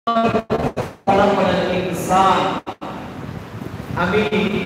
আমি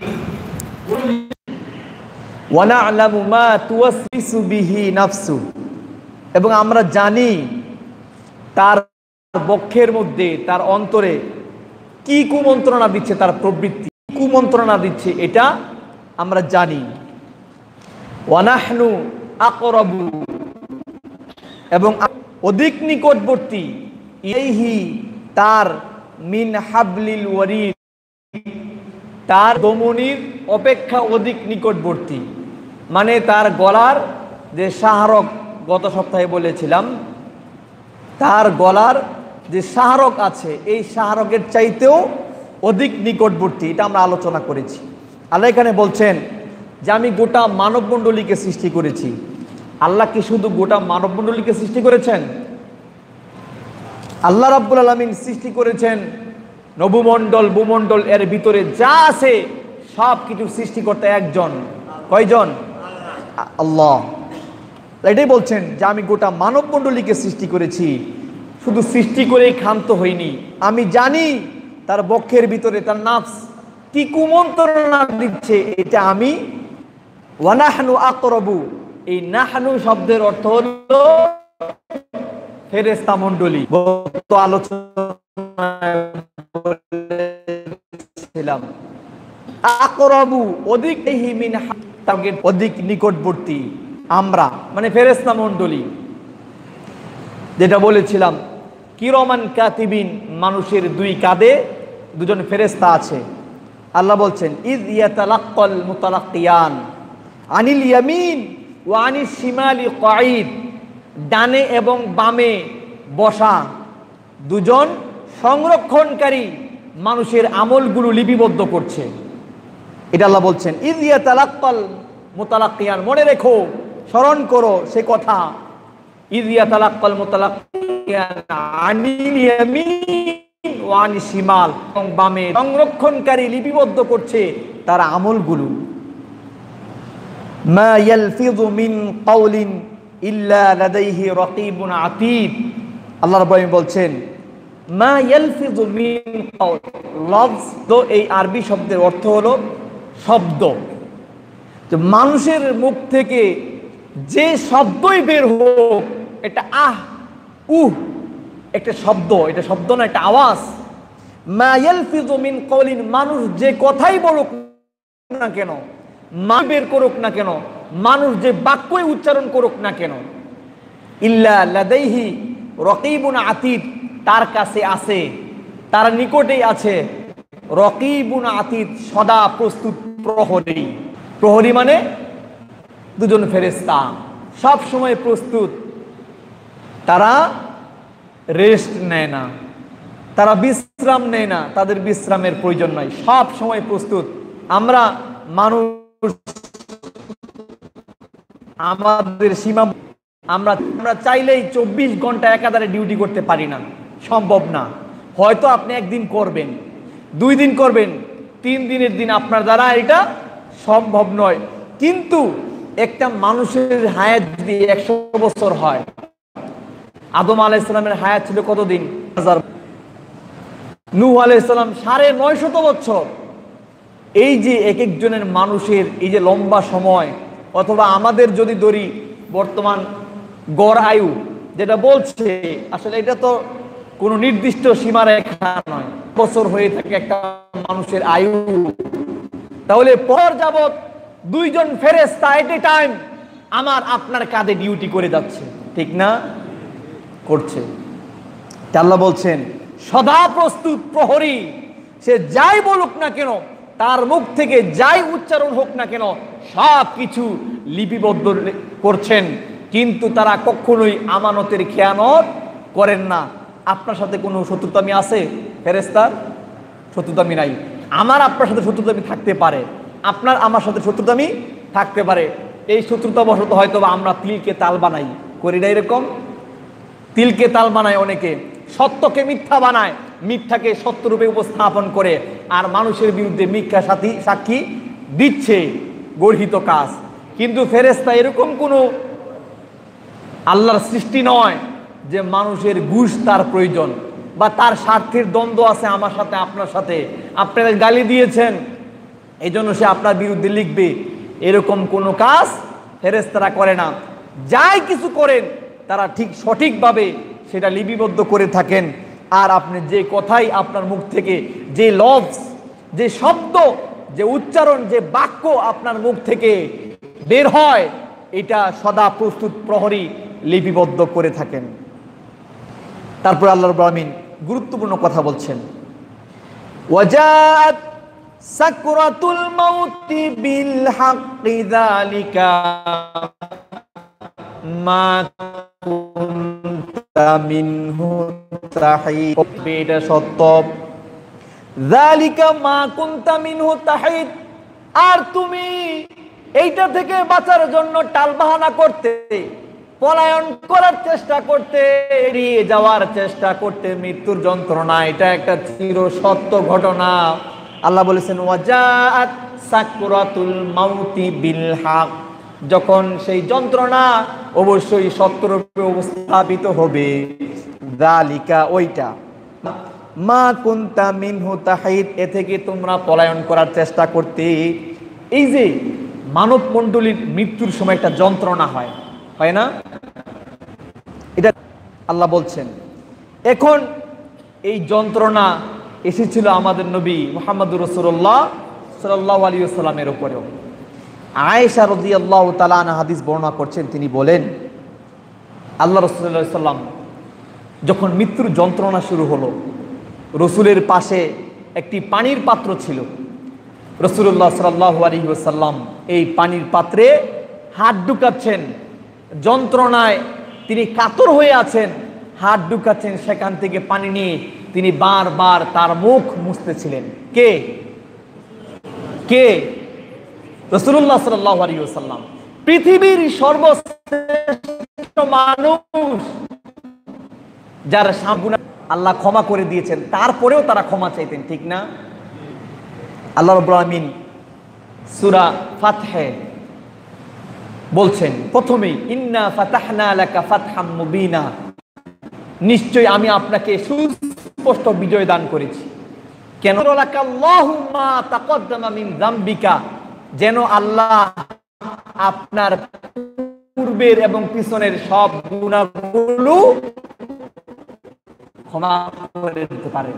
ওয়ানা'লামু মা তুওয়াসবিসু বিহি নাফসু, এবং আমরা জানি তার বক্ষের মধ্যে, তার অন্তরে কি কুমন্ত্রণা দিচ্ছে, তার প্রবৃত্তি কুমন্ত্রণা দিচ্ছে, এটা আমরা জানি। ওয়ানাহনু আকরাবু, এবং অধিক নিকটবর্তী, ইলাইহি, তার, মিন হাবলিল ওয়ারিদ, তার ধমনীর অপেক্ষা অধিক নিকটবর্তী। মানে তার গলার যে শাহরগ, গত সপ্তাহে বলেছিলাম, তার গলার যে শাহরগ আছে এই শাহরগের চাইতেও অধিক নিকটবর্তী, এটা আমরা আলোচনা করেছি। আল্লাহ এখানে বলছেন যে আমি গোটা মানবমণ্ডলীকে সৃষ্টি করেছি। আল্লাহ কি শুধু গোটা মানবমণ্ডলীকে সৃষ্টি করেছেন? আল্লাহ রাব্বুল আলামিন সৃষ্টি করেছেন নবমণ্ডল, ভূমণ্ডল, এর ভিতরে যা আছে সব কিছু সৃষ্টিকর্তা একজন। কয়জন? আল্লাহ। এটাই বলছেন যে আমি গোটা মানবমণ্ডলীকে সৃষ্টি করেছি। শুধু সৃষ্টি করেই ক্ষান্ত হইনি, আমি জানি তার বক্ষের ভিতরে তার নাফস কি কুমন্ত্রণা দিচ্ছে, এটা আমি। ওয়ানাহনু আকরাবু, এই নাহনু শব্দের অর্থ হলো ফেরেশতা মণ্ডলী। গত আলোচনায় বলেছিলাম আকরাবু অধিক, মিন হাবলিল, অধিক নিকটবর্তী আমরা, মানে ফেরেশতা মণ্ডলী। যেটা বলেছিলাম কিরামান কাতিবিন, মানুষের দুই কাঁধে দুজন ফেরেশতা আছে। আল্লাহ বলছেন ইয ইয়াতালাক্কাল মুতালাক্কিয়ান আনিল ইয়ামিন ওয়া আনিশ শিমালি কাঈদ, ডানে এবং বামে বসা দুজন সংরক্ষণকারী মানুষের আমলগুলো লিপিবদ্ধ করছে। এটা আল্লাহ বলছেন ইয ইয়াতালাক্কাল মুতালাক্কিয়ান, মনে রেখো, স্মরণ করো সে কথা। ইয ইয়াতালাক্কাল মুতালাক্কিয়ান আনিল ইয়ামিন ওয়া আনিশ শিমাল, এবং বামে সংরক্ষণকারী লিপিবদ্ধ করছে তার আমলগুলো। মা ইয়ালফিযু মিন কাওলিন ইল্লা লাদাইহি রাকীবুন আতীদ, আল্লাহ রাব্বুল আলামিন বলছেন মা ইয়ালফিযু মিন কাওল, লফজ তো এই আরবি শব্দের অর্থ হলো শব্দ। তো মানুষের মুখ থেকে যে শব্দই বের হোক, এটা আহ উহ একটা শব্দ, এটা শব্দ না, এটা আওয়াজ। মা ইয়ালফিযু মিন কাওলিন, মানুষ যে কথাই বলুক না কেন, মা বের করুক না কেন, মানুষ যে বাক্যই উচ্চারণ করুক না কেন, ইল্লা লাদাইহি রাকীবুন আতীদ, তার কাছে আছে, তার নিকটেই আছে রাকীবুন আতীদ, সদা প্রস্তুত প্রহরী। প্রহরী মানে দুজন ফেরেশতা, সব সময় প্রস্তুত। তারা রেস্ট নেয় না, তারা বিশ্রাম নেয় না, তাদের বিশ্রামের প্রয়োজন নাই, সব সময় প্রস্তুত। আমরা মানুষ, আমাদের সীমা, আমরা চাইলেই 24 ঘন্টা একাধারে ডিউটি করতে পারি না, সম্ভব না। হয়তো আপনি একদিন করবেন, 2 দিন করবেন, 3 দিনের দিন আপনার দ্বারা এটা সম্ভব নয়। কিন্তু একটা মানুষের হায়াত যদি 100 বছর হয়, আদম আলাইহিস সালামের হায়াত ছিল কতদিন? 1000। নূহ আলাইহিস সালাম 950 বছর। এই যে এক একজনের মানুষের এই যে লম্বা সময়, অথবা আমাদের যদি ধরি বর্তমান গড় আয়ু যেটা বলছে, আসলে এটা তো কোনো নির্দিষ্ট সীমারেখা নয়, বছর হয়ে থাকে একটা মানুষের আয়ু। তাহলে পর যাবত 2 জন ফেরেশতা এট এ টাইম আমার আপনার কাঁধে ডিউটি করে যাচ্ছে, ঠিক না? করছে। আল্লাহ বলছেন সদা প্রস্তুত প্রহরী, সে যাই বলুক না কেন, তার মুখ থেকে যাই উচ্চারণ হোক না কেন, সব কিছু লিপিবদ্ধ করছেন। কিন্তু তারা কখনোই আমানতের খেয়ানত করেন না। আপনার সাথে কোনো শত্রুতামি আছে? ফেরেশতার শত্রুতামি নাই। আমার আপনার সাথে শত্রুতামি থাকতে পারে, আপনার আমার সাথে শত্রুতামি থাকতে পারে। এই শত্রুতা বশত হয়তো আমরা তিলকে তাল বানাই, করি না এরকম? তিলকে তাল বানায় অনেকে, সত্যকে মিথ্যা বানায়, মিথ্যাকে সত্যরূপে উপস্থাপন করে, আর মানুষের বিরুদ্ধে মিথ্যা সাক্ষী দিচ্ছে, গর্হিত কাজ। কিন্তু ফেরেশতা এরকম কোনো আল্লাহর সৃষ্টি নয় যে মানুষের ঘুষ তার প্রয়োজন। বা তার স্বার্থের দ্বন্দ্ব আছে আমার সাথে, আপনার সাথে, আপনারা গালি দিয়েছেন এই জন্য সে আপনার বিরুদ্ধে লিখবে, এরকম কোনো কাজ ফেরেশতারা করে না। যাই কিছু করেন তারা ঠিক সঠিকভাবে সেটা লিপিবদ্ধ করে থাকেন। আর আপনি যে কথাই আপনার মুখ থেকে, যে লফজ, যে শব্দ, যে উচ্চারণ, যে বাক্য আপনার মুখ থেকে বের হয়, এটা সদা প্রস্তুত প্রহরী লিপিবদ্ধ করে থাকেন। তারপর আল্লাহ রাব্বুল আলামিন গুরুত্বপূর্ণ কথা বলছেন, ওয়াজাত সাকরাতুল মাউতি বিল হাক্কি যালিকা মা কুনতা মিনহু তাহিদ, এটা সত্য, যালিকা মা কুনতা মিনহু তাহিদ, আর তুমি এইটা থেকে বাঁচার জন্য টালবাহানা করতে, পলায়ন করার চেষ্টা করতে, এড়িয়ে যাওয়ার চেষ্টা করতে মৃত্যুর যন্ত্রণা। এটা একটা চির সত্য ঘটনা। আল্লাহ বলেছেন ওয়াজাআত সাকরাতুল মাউতি বিল হক, যখন সেই যন্ত্রণা অবশ্যই সত্যরূপে উপস্থাপিত হবে, যালিকা ওইটা, মা কুনতা মিনহু তাহিদ, এ থেকে তোমরা পলায়ন করার চেষ্টা করতে। এই যে মানব মণ্ডলীর মৃত্যুর সময় একটা যন্ত্রণা হয়, হয় না? এটা আল্লাহ বলছেন। এখন এই যন্ত্রণা এসেছিল আমাদের নবী মুহাম্মদুর রাসূলুল্লাহ সাল্লাল্লাহু আলাইহি ওয়াসাল্লামের উপরেও। আয়েশা রাদিয়াল্লাহু তাআলা আনহা হাদিস বর্ণনা করছেন, তিনি বলেন আল্লাহ রাসূল সাল্লাল্লাহু আলাইহি ওয়াসাল্লাম যখন মৃত্যুর যন্ত্রণা শুরু হলো, রসুলের পাশে একটি পানির পাত্র ছিল। রাসূলুল্লাহ সাল্লাল্লাহু আলাইহি ওয়াসাল্লাম এই পানির পাত্রে হাত ঢুকাচ্ছেন, যন্ত্রণায় তিনি কাতর হয়ে আছেন, হাত ঢুকাচ্ছেন, সেখান থেকে পানি নিয়ে তিনি বারবার তার মুখ মুছতেছিলেন। কে কে? রাসূলুল্লাহ সাল্লাল্লাহু আলাইহি ওয়াসাল্লাম, পৃথিবীর সর্বশ্রেষ্ঠ মানুষ, যার সামনে আল্লাহ ক্ষমা করে দিয়েছেন, তারপরেও তারা ক্ষমা চাইতেন, ঠিক না? আল্লাহ রাব্বুল আলামিন সূরা ফাতহে বলছেন প্রথমেই, ইন্না ফাতাহনা লাকা ফাতহাম মুবিনা, নিশ্চয় আমি আপনাকে সুস্পষ্ট বিজয় দান করেছি। কেন? লাকাল্লাহু মা তাকদ্দামা মিন যামবিকা, যেন আল্লাহ আপনার পূর্বের এবং পিছনের সব গুনাহগুলো ক্ষমা করে দিতে পারেন।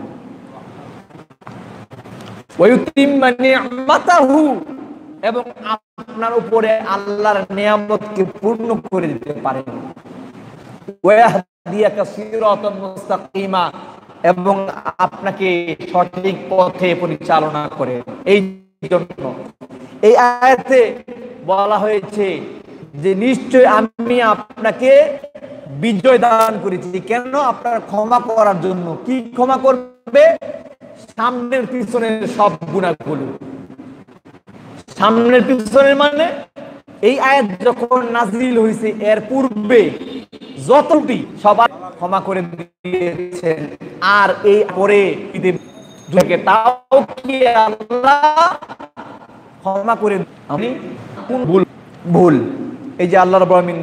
ওয়ায়ুতিম্মা নি'মাতাহু, এবং আপনার উপরে আল্লাহর নিয়ামতকে পূর্ণ করে দিতে পারেন। ওয়াহদিয়াকা সিরাতাম মুস্তাকিমা, এবং আপনাকে সঠিক পথে পরিচালনা করে। এই জন্য এই আয়াতে বলা হয়েছে যে নিশ্চয় আমি আপনাকে বিজয় দান করেছি। কেন? আপনার ক্ষমা করার জন্য। কি ক্ষমা করবে? সামনের পিছনের সব গুনাহগুলো। সামনের পিছনের মানে এই আয়াত যখন নাজিল হয়েছে এর পূর্বে যতটি সবার ক্ষমা করে দিয়েছেন, আর এই পরে তাও কি আল্লাহ ক্ষমা করে? আমি কোন ভুল? এই যে আল্লাহ রাব্বুল আলামিন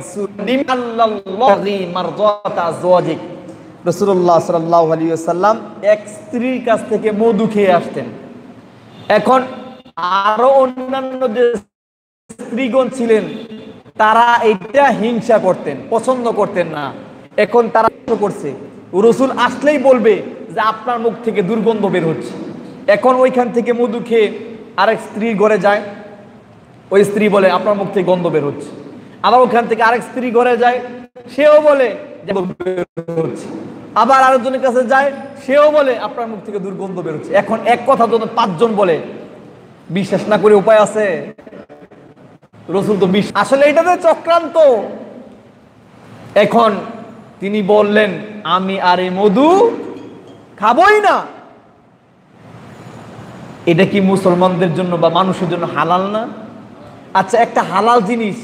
মারযাতা আজওয়াজিক, রাসূলুল্লাহ সাল্লাল্লাহু আলাইহি ওয়াসাল্লাম এক স্ত্রীর কাছ থেকে মধু খেয়ে আসতেন। এখন আরো অন্যান্য যে স্ত্রীগণ ছিলেন তারা এটা হিংসা করতেন, পছন্দ করতেন না। এখন তারা করছে, রাসূল আসলেই বলবে যে আপনার মুখ থেকে দুর্গন্ধ বের হচ্ছে। এখন ওইখান থেকে মধু খেয়ে আরেক স্ত্রীর ঘরে যায়, ওই স্ত্রী বলে আপনার মুখ থেকে গন্ধ বের হচ্ছে। আবার ওখান থেকে আরেক স্ত্রী ঘরে যায়, সেও বলে হচ্ছে। আবার আরেকজনের কাছে যায়, সেও বলে আপনার মুখ থেকে দুর্গন্ধ বের হচ্ছে। এখন এক কথা যখন পাঁচজন বলে, বিশ্বাস না করে উপায় আছে? রাসূল তো আসলে এটাতে চক্রান্ত। এখন তিনি বললেন আমি আর এই মধু খাবই না। এটা কি মুসলমানদের জন্য বা মানুষের জন্য হালাল না? আচ্ছা, একটা হালাল জিনিস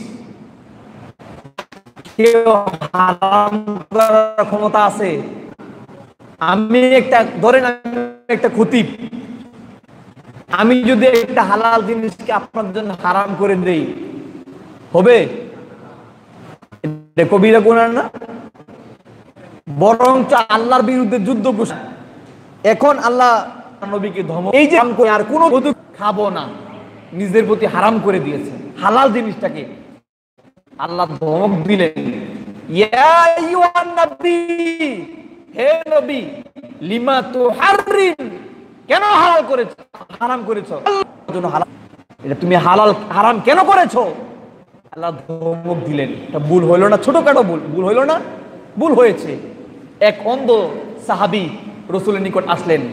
কেউ হারাম করার ক্ষমতা আছে? আমি একটা ধরেন একটা খতিব, আমি যদি একটা হালাল জিনিসকে আপনার জন্য হারাম করে দেই, হবে? এটা কবিরা গুনাহ না? বরঞ্চ আল্লাহর বিরুদ্ধে যুদ্ধ ঘোষণা। এখন আল্লাহ নবীকে ধমক, এই যে আর কোনো খাবো না, নিজের প্রতি হারাম করে দিয়েছে হালাল জিনিসটাকে। আল্লাহ ধমক দিলেন, ইয়া আইয়ুহান নবী, হে নবী, লিমা তুহাররিম, কেন হালাল করেছো, হারাম করেছো, জন্য হালাল, এটা তুমি হালাল হারাম কেন করেছো? আল্লাহ ধমক দিলেন। এটা ভুল হইল না? ছোটখাটো ভুল, ভুল হইল না? ভুল হয়েছে। এক অন্ধ সাহাবী রসুলের নিকট আসলেন,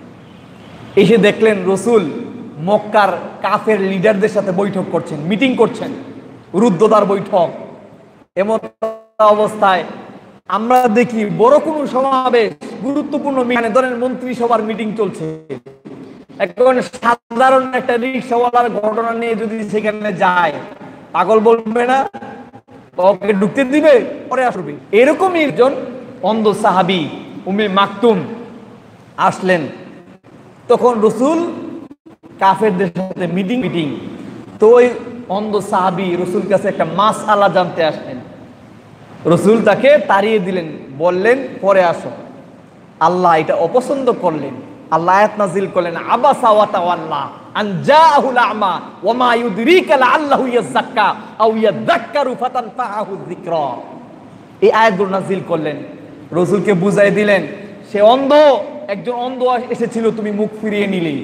এসে দেখলেন রসুল মক্কার কাফের লিডারদের সাথে বৈঠক করছেন, মিটিং করছেন, রুদ্ধদ্বার বৈঠক। এমন অবস্থায় আমরা দেখি বড় কোনো সমাবেশ, গুরুত্বপূর্ণ ধরেন মন্ত্রিসভার মিটিং চলছে, এখন সাধারণ একটা রিক্সাওয়ালার ঘটনা নিয়ে যদি সেখানে যায়, পাগল বলবে না? ওকে ঢুকতে দিবে, পরে আসবে। এরকমই একজন অন্ধ সাহাবী উম্মে মাকতুম আসলেন। তখন রসুল কাফেরদের সাথে মিটিং। তো ওই অন্ধ সাহাবী রসুল কাছে একটা মাসআলা জানতে আসলেন। রসুল তাকে তাড়িয়ে দিলেন, বললেন পরে আসো। আল্লাহ এটা অপছন্দ করলেন। আল্লাহ আয়াত নাযিল করলেন, আবাসা ওয়া তাওয়াল্লা আন জাআহুল আ'মা ওয়া মা ইউদরিকা লাআল্লাহু ইয়াযাক্কা আও ইয়াযাক্কারু ফাতানফাআহু যিকরা। এই আয়াতগুলো নাযিল করলেন, রাসূলকে বুঝাই দিলেন, সে অন্ধ, একজন অন্ধ এসেছিল, তুমি মুখ ফিরিয়ে নিলে।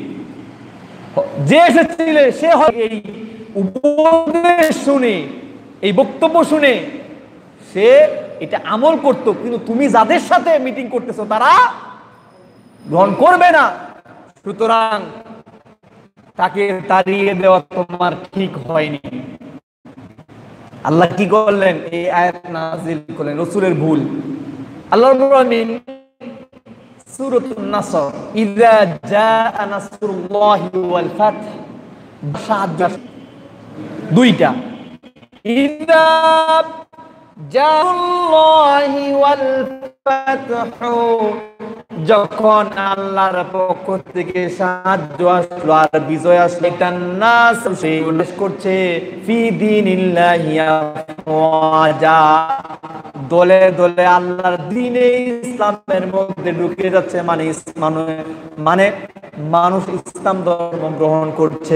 যে এসেছিল সে এই উপদেশ শুনে, এই বক্তব্য শুনে সে এটা আমল করত, কিন্তু তুমি যাদের সাথে মিটিং করতেছো তারা গ্রহণ করবে না, সুতরাং তাকে তাড়িয়ে দেওয়া তোমার ঠিক হয়নি। আল্লাহ কি করলেন? এই আয়াত নাযিল করলেন, রাসূলের ভুল। আল্লাহ রাব্বুল আলামিন সূরাতুন নাসর, ইযা জাআ নাসরুল্লাহি ওয়াল ফাth, দুইটা, ইযা জাআল্লাহি ওয়াল ফাতহু, যখন আল্লাহর পক্ষ থেকে সাহায্য আসলো আর বিজয় আসলো, এটা নাস সে উল্লেখ করছে ফি দীনিল্লাহি আফওয়াজা, দলে দলে আল্লাহর দ্বীনে ইসলামের মধ্যে ঢুকে যাচ্ছে, মানে মানুষ ইসলাম ধর্ম গ্রহণ করছে।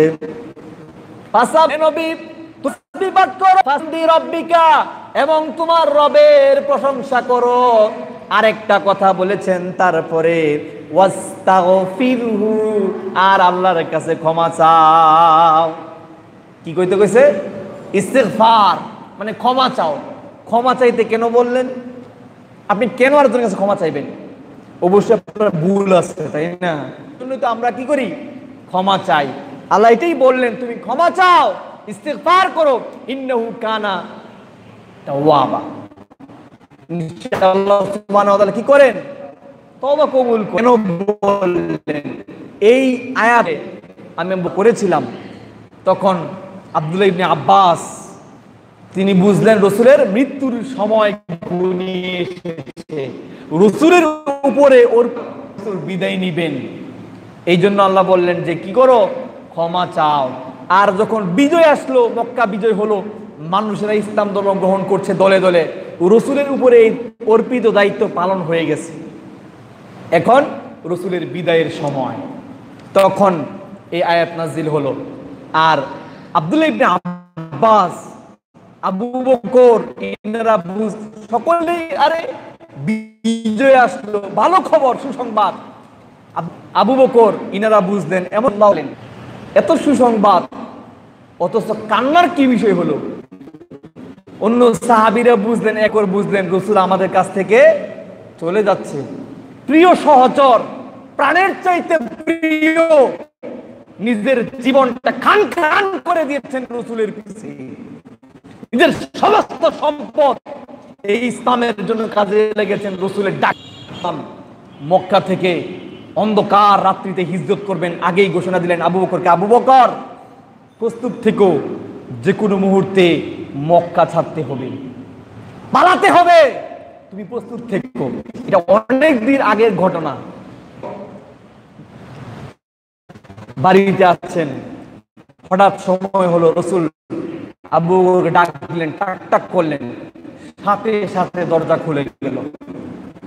নবী তাসবিহ করো, ফাসবি রব্বিকা, এবং তোমার রবের প্রশংসা করো। আরেকটা কথা বলেছেন তারপরে, ওয়াস্তাগফিরহু, আর আল্লাহর কাছে ক্ষমা চাও। কি কইতে কইছে? ইস্তিগফার মানে ক্ষমা চাও। ক্ষমা চাইতে কেন বললেন? আপনি কেন আরেকজনের কাছে ক্ষমা চাইবেন? অবশ্যই আপনার ভুল আছে, তাই না? তো আমরা কি করি? ক্ষমা চাই। আল্লাহ এটাই বললেন, তুমি ক্ষমা চাও, ইস্তিগফার করো, ইন্নাহু কানা তাওয়াবা। ইনশাআল্লাহ সুবহানাহু ওয়া তাআলা কি করেন? তওবা কবুল করেন। কেন বললেন? এই আয়াতে আমি করেছিলাম, তখন আব্দুল্লাহ ইবনে আব্বাস তিনি বুঝলেন রাসূলের মৃত্যুর সময় ঘনিয়ে এসেছে, রাসূলের উপরে ওর বিদায় নিবেন। এই জন্য আল্লাহ বললেন যে কি করো? ক্ষমা চাও। আর যখন বিজয় আসলো, মক্কা বিজয় হলো, মানুষেরা ইসলাম ধর্ম গ্রহণ করছে দলে দলে, রাসূলের উপরে এই অর্পিত দায়িত্ব পালন হয়ে গেছে। এখন রাসূলের বিদায়ের সময়, তখন এই আয়াত নাযিল হলো। আর আব্দুল্লাহ ইবনে আব্বাস, আবু বকর, এনারা সকলেই, আরে বিজয় আসলো, ভালো খবর, সুসংবাদ। আবু বকর ইনারা বুঝলেন, এমন বলেন এত সুসংবাদ, অথচ কান্নার কি বিষয় হলো? অন্য সাহাবীরা বুঝলেন, একবার বুঝলেন রাসূল আমাদের কাছ থেকে চলে যাচ্ছে। প্রিয় সহচর, প্রাণের চাইতে প্রিয়, নিজের জীবনটা খান খান করে দিয়েছেন রাসূলের পিছে, নিজের সমস্ত সম্পদ এই ইসলামের জন্য কাজে লেগেছেন। রাসূলের ডাক, মক্কা থেকে অন্ধকার রাত্রিতে হিজরত করবেন, আগেই ঘোষণা দিলেন আবু বকরকে, আবু বকর প্রস্তুত থেকো, যে কোনো মুহূর্তে মক্কা ছাড়তে হবে, পালাতে হবে, তুমি প্রস্তুত থেকো। এটা অনেক দিন আগের ঘটনা। বাড়িতে আসছেন, হঠাৎ সময় হলো, রাসূল আবু বকরকে ডাক দিলেন, টাক টাক করলেন, সাথে সাথে দরজা খুলে গেল।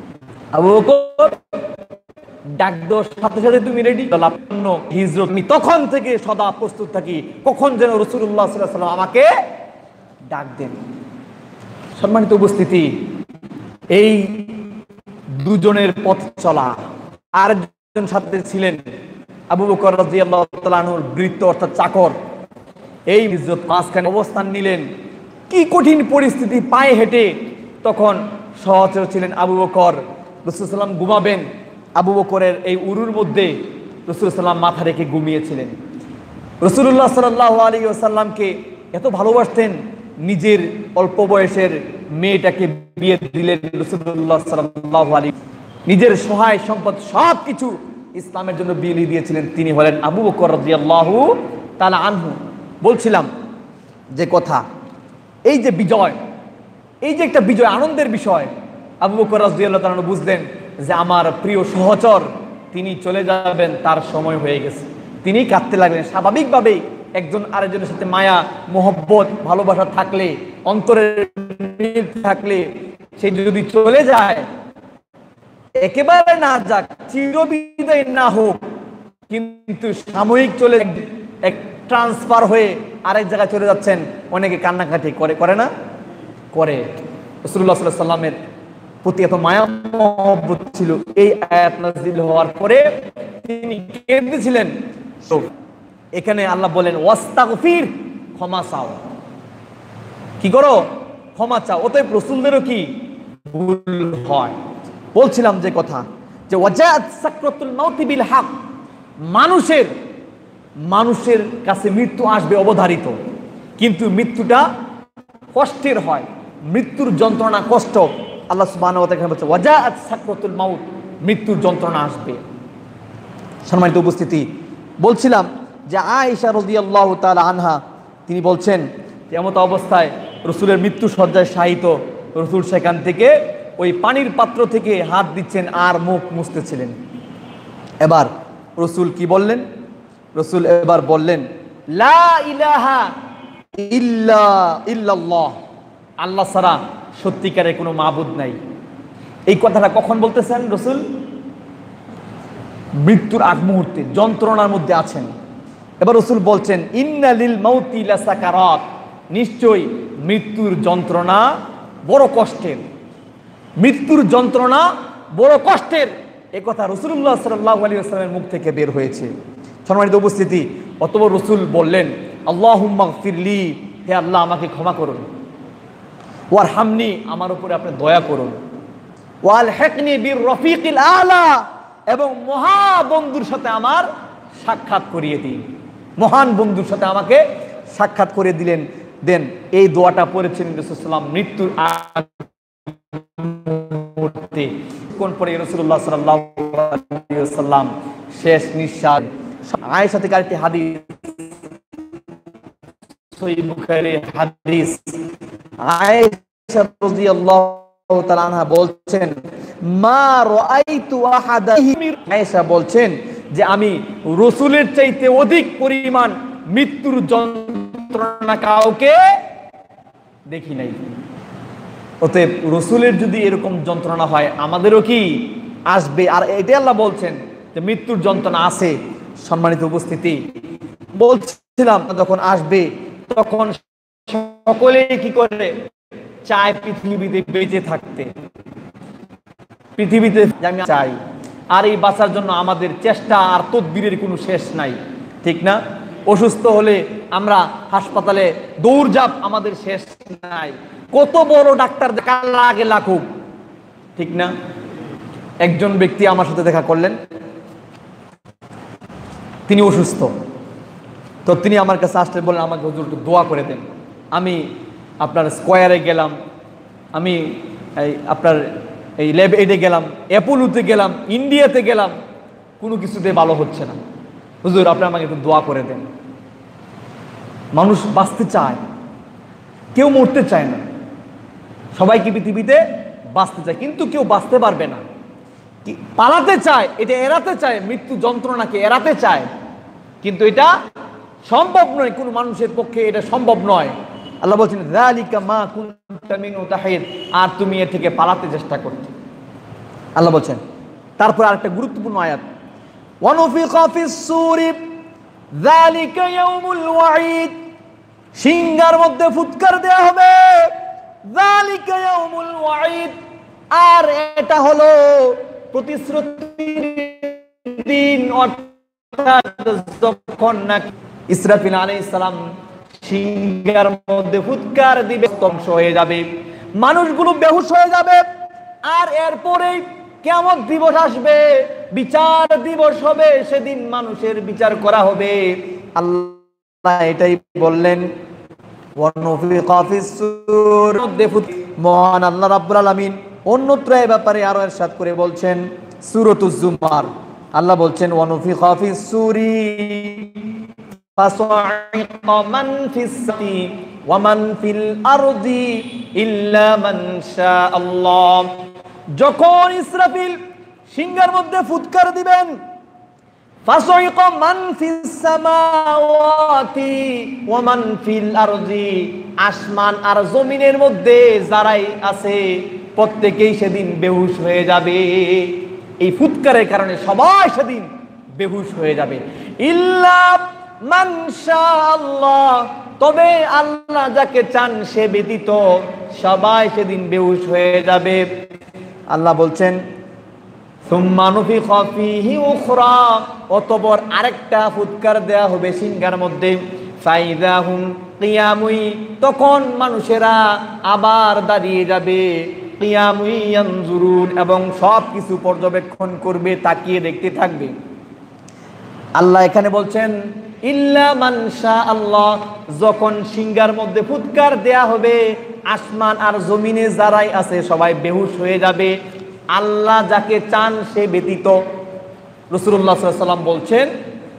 আবু বকর ডাক দেওয়ার সাথে সাথে তুমি রেডি, হিজরত আমি তখন থেকে সদা প্রস্তুত থাকি, কখন যেন রাসূলুল্লাহ সাল্লাল্লাহু আলাইহি ওয়াসাল্লাম আমাকে ডাক দেন। সম্মানিত উপস্থিতি, এই দুজনের পথ চলা। আর একজন সাথে ছিলেন আবু বকর রাদিয়াল্লাহু তাআলা আনহুর ভৃত্য অর্থাৎ চাকর। এই হিজরত মাঝখানে অবস্থান নিলেন, কি কঠিন পরিস্থিতি, পায়ে হেঁটে। তখন সহচর ছিলেন আবু বকর। রাসূল সাল্লাম ঘুমাবেন, আবু বকরের এই উরুর মধ্যে রাসূল সাল্লাম মাথা রেখে ঘুমিয়েছিলেন। রাসূলুল্লাহ সাল্লাল্লাহু আলাইহি ওয়াসাল্লামকে এত ভালোবাসতেন, নিজের অল্প বয়সের মেয়েটাকে বিয়ে দিলেন রাসূলুল্লাহ সাল্লাল্লাহু আলাইহি, নিজের সহায় সম্পদ সবকিছু ইসলামের জন্য বিলিয়ে দিয়েছিলেন। তিনি হলেন আবু বকর রাদিয়াল্লাহু তাআলা আনহু। বলছিলাম যে কথা, এই যে বিজয়, এই যে একটা বিজয়, আনন্দের বিষয়। আবু বকর রাদিয়াল্লাহু তাআলা আনহু বুঝলেন যে আমার প্রিয় সহচর তিনি চলে যাবেন, তার সময় হয়ে গেছে। তিনি কাঁদতে লাগলেন। স্বাভাবিকভাবেই একজন আরেকজনের সাথে মায়া, মোহব্বত, ভালোবাসা থাকলে, অন্তরের মিল থাকলে, সে যদি চলে যায়, একেবারে না যাক, চিরবিদায় না হোক, কিন্তু সাময়িক চলে এক ট্রান্সফার হয়ে আরেক জায়গায় চলে যাচ্ছেন, অনেকে কান্নাকাটি করে না? করে। রাসূলুল্লাহ সাল্লাল্লাহু আলাইহি ওয়াসাল্লামের প্রতি এত মায়া মহব্বত ছিল। এই আয়াত নাযিল হওয়ার পরে তিনি কেঁদেছিলেন। এখানে আল্লাহ বলেন ওয়াস্তাগফির, ক্ষমা চাও। কি করো? ক্ষমা চাও। অতএব রাসূলদেরও কি ভুল হয়। বলছিলাম যে কথা, যে ওয়াজাত সাকরাতুল মাউতি বিল হক, মানুষের কাছে মৃত্যু আসবে অবধারিত, কিন্তু মৃত্যুটা কষ্টের হয়, মৃত্যুর যন্ত্রণা কষ্ট। আল্লাহ সুবহানাহু ওয়া তাআলা বলছে ওয়াজাত সাকরাতুল মাউত, মৃত্যুর যন্ত্রণা আসবে। সম্মানিত উপস্থিতি, বলছিলাম যে আয়েশা রাদিয়াল্লাহু তাআলা আনহা তিনি বলছেন, এমত অবস্থায় রাসূলের মৃত্যু শয্যায় শায়িত, রাসূল সেখান থেকে ওই পানির পাত্র থেকে হাত দিচ্ছেন আর মুখ মুছতেছিলেন। এবার রাসূল কি বললেন? রাসূল এবার বললেন লা ইলাহা ইল্লাল্লাহ, আল্লাহ ছাড়া সত্যিকারের কোনো মাবুদ নাই। এই কথাটা কখন বলতেছেন রাসূল? মৃত্যুর আগ মুহূর্তে, যন্ত্রণার মধ্যে আছেন। এবার রাসূল বলছেন ইন্না লিল মাউতি লাসাকারাত, নিশ্চয়ই মৃত্যুর যন্ত্রণা বড় কষ্টের, মৃত্যুর যন্ত্রণা বড় কষ্টের। এ কথা রাসূলুল্লাহ সাল্লাল্লাহু আলাইহি ওয়াসাল্লামের মুখ থেকে বের হয়েছে। সম্মানিত উপস্থিতি, অতঃপর রাসূল বললেন আল্লাহুম্মা গফিরলি, হে আল্লাহ আমাকে ক্ষমা করুন, ওয়ারহামনি, আমার উপরে আপনি দয়া করুন, ওয়ালহিকনি বির রফিকিল আলা, এবং মহাবন্ধুর সাথে আমার সাক্ষাৎ করিয়ে দিন। মহান বন্ধুর সাথে আমাকে সাক্ষাৎ করে দেন। এই দোয়াটা পড়েছিলেন রাসূল সাল্লাল্লাহু আলাইহি ওয়াসাল্লাম মৃত্যুর মুহূর্তে। কোন পরে রাসূলুল্লাহ সাল্লাল্লাহু আলাইহি ওয়াসাল্লাম শেষ নিঃশ্বাস। আয়েশা থেকে আরেকটি হাদিস, সহিহ বুখারী হাদিস, আয়েশা রাদিয়াল্লাহু তাআলা আনহা বলছেন মা রাআইতু আহাদান, আয়েশা বলছেন যে আমি রাসূলের চাইতে অধিক পরিমাণ মৃত্যুর যন্ত্রণা কাউকে দেখি নাই। অতএব রাসূলের যদি এরকম যন্ত্রণা হয়, আমাদেরও কি আসবে? আর এটাই আল্লাহ বলছেন যে মৃত্যুর যন্ত্রণা আছে। সম্মানিত উপস্থিতি, বলছিলাম যখন আসবে তখন সকলেই কি করে চায় পৃথিবীতে বেঁচে থাকতে, পৃথিবীতে আমি চাই। আর এই বাঁচার জন্য আমাদের চেষ্টা আর তদবিরের কোনো শেষ নাই, ঠিক না? অসুস্থ হলে আমরা হাসপাতালে দৌড়ঝাঁপ, আমাদের শেষ নাই। কত বড় ডাক্তার দেখা লাগে লাখুক, ঠিক না? একজন ব্যক্তি আমার সাথে দেখা করলেন, তিনি অসুস্থ। তো তিনি আমার কাছে আসলে বললেন আমাকে হুজুর একটু দোয়া করে দেন। আমি আপনার স্কয়ারে গেলাম, আমি আপনার এই ল্যাব এইডে গেলাম, অ্যাপোলোতে গেলাম, ইন্ডিয়াতে গেলাম, কোনো কিছুতে ভালো হচ্ছে না। হুজুর আপনি আমাকে একটু দোয়া করে দেন। মানুষ বাঁচতে চায়, কেউ মরতে চায় না। সবাইকে পৃথিবীতে বাঁচতে চায়, কিন্তু কেউ বাঁচতে পারবে না। পালাতে চায়, এটা এড়াতে চায়, মৃত্যু যন্ত্রণাকে এড়াতে চায়, কিন্তু এটা সম্ভব নয়। কোনো মানুষের পক্ষে এটা সম্ভব নয়। আল্লাহ বলছেন যালিকা মা কুনতা মিনহু তাহিদ, আর তুমি এর থেকে পালাতে চেষ্টা করতে। আল্লাহ বলছেন। তারপর আরেকটা গুরুত্বপূর্ণ আয়াত, ওয়ানুফিখা ফিস-সূরি যালিকা ইয়াউমুল ওয়াঈদ, সিংহার মধ্যে ফুৎকার দেয়া হবে, যালিকা ইয়াউমুল ওয়াঈদ, আর এটা হলো প্রতিশ্রুতির দিন। অর্থাৎ যখন নাকি ইসরাফিল আলাইহিস সালাম সিংহার মধ্যে ফুৎকার দিবে, ধ্বংস হয়ে যাবে, মানুষগুলো বেহুশ হয়ে যাবে, আর এরপরেই কিয়ামত দিবস আসবে, বিচার দিবস হবে, সেদিন মানুষের বিচার করা হবে। আল্লাহ এটাই বললেন, ওয়ানুফিখা ফিস-সূর, মহান আল্লাহ রাব্বুল আলামিন অন্যত্র এই ব্যাপারে আরো ইরশাদ করে বলছেন, সূরাতুজ জুমার আল্লাহ বলছেন, ওয়ানুফিখা ফিস-সূরি ফাসাইকা মান ফিস-সামি ওয়া মান ফিল আরদি ইল্লা মান শাআল্লাহ। যখন ইসরাফিল সিংহার মধ্যে ফুৎকার দিবেন, ফাসাইকা মান ফিস সামাওয়াতি ওয়া মান ফিল আরদি, আসমান আর জমিনের মধ্যে যারাই আছে প্রত্যেকেই সেদিন বেহুশ হয়ে যাবে। এই ফুৎকারের কারণে সবাই সেদিন বেহুশ হয়ে যাবে। ইল্লা মান শাআল্লাহ, তবে আল্লাহ যাকে চান সে ব্যতীত সবাই সেদিন বেহুশ হয়ে যাবে। আল্লাহ বলছেন, সুম্মা নুফিখা ফীহি উখরা, অতঃপর আরেকটা ফুৎকার দেয়া হবে সিংহার মধ্যে, ফাইযা হুম কিয়ামুন, তখন মানুষেরা আবার দাঁড়িয়ে যাবে, কিয়ামুন ইয়ানজুরুন, এবং সব কিছু পর্যবেক্ষণ করবে, তাকিয়ে দেখতে থাকবে। আল্লাহ এখানে বলছেন ইল্লা মান শাআল্লাহ, যখন সিংহার মধ্যে ফুৎকার দেয়া হবে আসমান আর জমিনে যারাই আছে সবাই বেহুশ হয়ে যাবে, আল্লাহ যাকে চান সে ব্যতীত। রাসূলুল্লাহ সাল্লাল্লাহু আলাইহি ওয়াসাল্লাম বলছেন,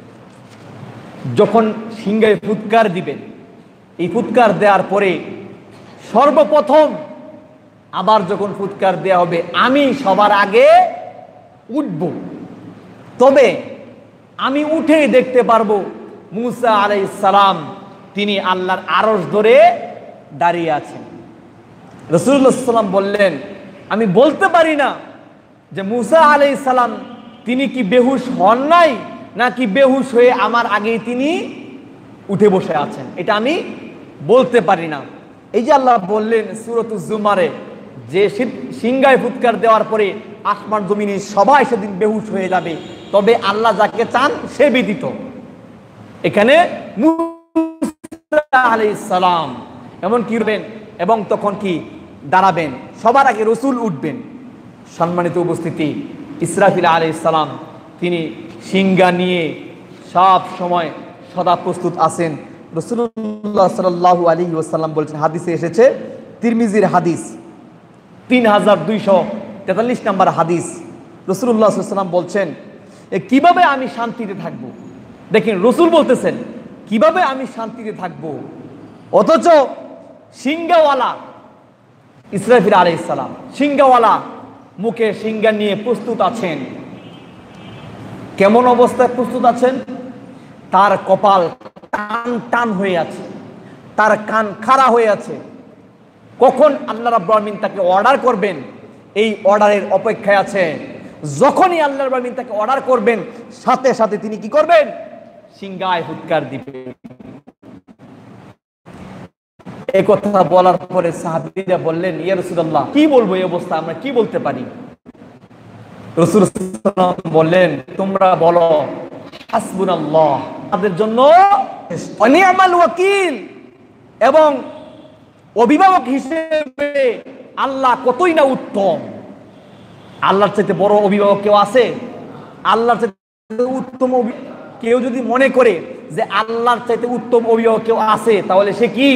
যখন সিংহায় ফুৎকার দিবেন, এই ফুৎকার দেওয়ার পরে সর্বপ্রথম আবার যখন ফুৎকার দেয়া হবে আমি সবার আগে উঠব, তবে আমি উঠেই দেখতে পারবো মুসা আলাইহিস সালাম তিনি আল্লাহর আরশ ধরে দাঁড়িয়ে আছেন। রাসূলুল্লাহ সাল্লাল্লাহু আলাইহি ওয়াসাল্লাম বললেন, আমি বলতে পারি না যে মুসা আলাইহিস সালাম তিনি কি বেহুশ হন নাই, নাকি বেহুশ হয়ে আমার আগেই তিনি উঠে বসে আছেন, এটা আমি বলতে পারি না। এই যে আল্লাহ বললেন সূরাতুজ জুমারে যে সিংহায় ফুৎকার দেওয়ার পরে আসমান জমিনে সবাই সেদিন বেহুশ হয়ে যাবে, তবে আল্লাহ যাকে চান সে ব্যতীত। এখানে মুসা আলাইহিস সালাম এমন কি করবেন, এবং তখন কি দাঁড়াবেন, সবার আগে রাসূল উঠবেন। সম্মানিত উপস্থিতি, ইসরাফিল আলাইহিস সালাম তিনি সিংহা নিয়ে সব সময় সদা প্রস্তুত আছেন। রাসূলুল্লাহ সাল্লাল্লাহু আলাইহি ওয়াসাল্লাম বলেছেন, হাদিসে এসেছে, তিরমিজির হাদিস 3243 নম্বর হাদিস, রাসূলুল্লাহ সাল্লাল্লাহু আলাইহি ওয়াসাল্লাম বলছেন, কিভাবে আমি শান্তিতে থাকব। দেখেন রাসূল বলতেছেন কিভাবে আমি শান্তিতে থাকব, অথচ সিংহাওয়ালা ইসরাফিল আলাইহিস সালাম সিংহাওয়ালা মুখে সিংহা নিয়ে প্রস্তুত আছেন। কেমন অবস্থায় প্রস্তুত আছেন? তার কপাল টান টান হয়ে আছে, তার কান খাড়া হয়ে আছে, কখন আল্লাহ রাব্বুল আলামিন তাকে অর্ডার করবেন এই অর্ডারের অপেক্ষায় আছে। যখনই আল্লাহ রাব্বুল আলামিন তাকে অর্ডার করবেন সাথে সাথে তিনি কি করবেন? সিংহায় ফুৎকার দিবেন। এই কথা বলার পরে সাহাবীরা বললেন, ইয়া রাসূলুল্লাহ কি বলবো, এই অবস্থা আমরা কি বলতে পারি? রাসূল সাল্লাল্লাহু আলাইহি ওয়াসাল্লাম বললেন, তোমরা বলো হাসবুনাল্লাহ, আমাদের জন্য ওয়া নি'মাল ওয়াকিল, এবং অভিভাবক হিসেবে আল্লাহ কতই না উত্তম। আল্লাহর চাইতে বড় অভিভাবক কেউ আছে? আল্লাহর চাইতে উত্তম কেউ যদি মনে করে যে আল্লাহর চাইতে উত্তম অভিভাবক কেউ আছে, তাহলে সে কি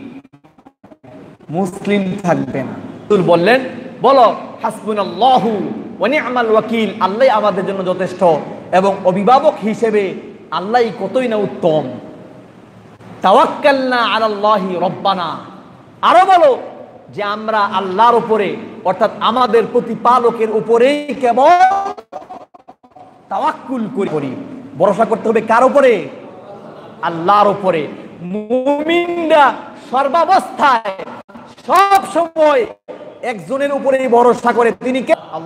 মুসলিম থাকবে না। রাসূল বললেন, বলো হাসবুনাল্লাহু ওয়া নি'মাল ওয়াকিল, আল্লাহ আমাদের জন্য যথেষ্ট এবং অভিভাবক হিসেবে আল্লাহই কতই না উত্তম। তাওয়াক্কালনা আলাল্লাহি রাব্বানা, আরো বলো যে আমরা আল্লাহর উপরে অর্থাৎ আমাদের প্রতিপালকের উপরেই কেবল তাওয়াক্কুল করি। ভরসা করতে হবে কার উপরে? আল্লাহর উপরে। মুমিনরা সর্বাবস্থায় সব সময় একজনের উপরেই ভরসা করে, তিনি কে? আল্লাহ।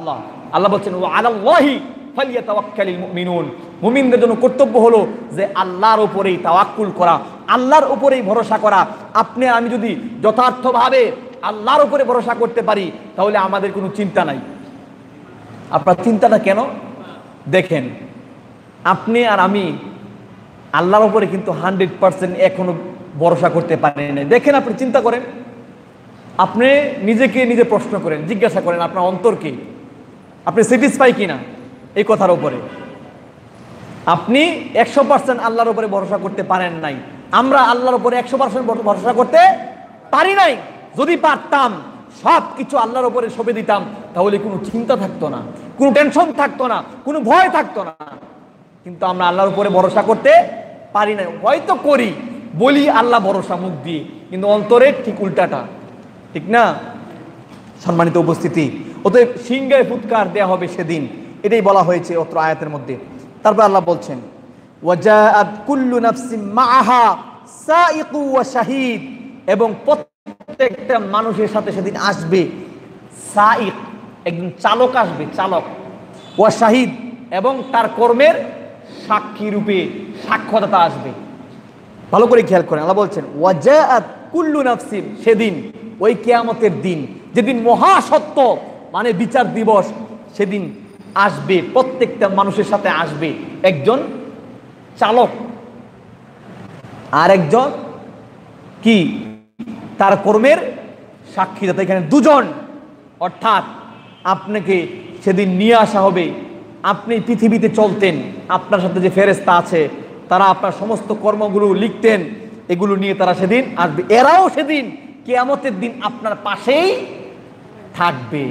আল্লাহ বলছেন ওয়া আলাল্লাহি ফালিয়াতাওয়াক্কালিল মুমিনুন, মুমিনদের জন্য কর্তব্য হলো যে আল্লাহর উপরেই তাওয়াক্কুল করা, আল্লাহর উপরেই ভরসা করা। আপনি আমি যদি যথার্থভাবে আল্লাহর উপরে ভরসা করতে পারি তাহলে আমাদের কোনো চিন্তা নাই। আপনার চিন্তাটা কেন? দেখেন, আপনি আর আমি আল্লাহর উপরে কিন্তু 100% এখনো ভরসা করতে পারেন না। দেখেন, আপনি চিন্তা করেন, আপনি নিজেকে নিজে প্রশ্ন করেন, জিজ্ঞাসা করেন আপনার অন্তরকে, আপনি স্যাটিসফাই কিনা এই কথার উপরে। আপনি 100% আল্লাহর উপরে ভরসা করতে পারেন নাই, আমরা আল্লাহর উপরে 100% ভরসা করতে পারি নাই। যদি পারতাম, সব কিছু আল্লাহর উপরে সঁপে দিতাম, তাহলে কোনো চিন্তা থাকতো না, কোনো টেনশন থাকতো না, কোনো ভয় থাকতো না। কিন্তু আমরা আল্লাহর উপরে ভরসা করতে পারি না। হয়তো করি, বলি আল্লাহ ভরসা মুখ দিয়ে, কিন্তু অন্তরে ঠিক উল্টাটা, ঠিক না? সম্মানিত উপস্থিতি, অতএব সিংহায় ফুৎকার দেয়া হবে সেদিন, এটাই বলা হয়েছে অত্র আয়াতের মধ্যে। তারপর আল্লাহ বলছেন ওয়াজাআত কুল্লু নাফসিন মাআহা সাইকু ওয়া শাহীদ, এবং প্রত্যেকটা মানুষের সাথে সেদিন আসবে সাইক, একজন চালক আসবে, চালক, ওয়া শাহীদ, এবং তার কর্মের সাক্ষী রূপে সাক্ষ্যদাতা আসবে। ভালো করে খেয়াল করেন, আল্লাহ বলছেন ওয়াজাআত কুল্লু নাফসিন, সেদিন ওই কিয়ামতের দিন, যেদিন মহাসত্য মানে বিচার দিবস, সেদিন আসবে প্রত্যেকটা মানুষের সাথে আসবে একজন চালক আর একজন কি তার কর্মের সাক্ষীদাতা। এখানে দুজন, অর্থাৎ আপনাকে সেদিন নিয়ে আসা হবে। আপনি পৃথিবীতে চলতেন, আপনার সাথে যে ফেরেশতা আছে তারা আপনার সমস্ত কর্মগুলো লিখতেন, এগুলো নিয়ে তারা সেদিন আসবে। এরাও সেদিন কিয়ামতের দিন আপনার পাশেই থাকবে।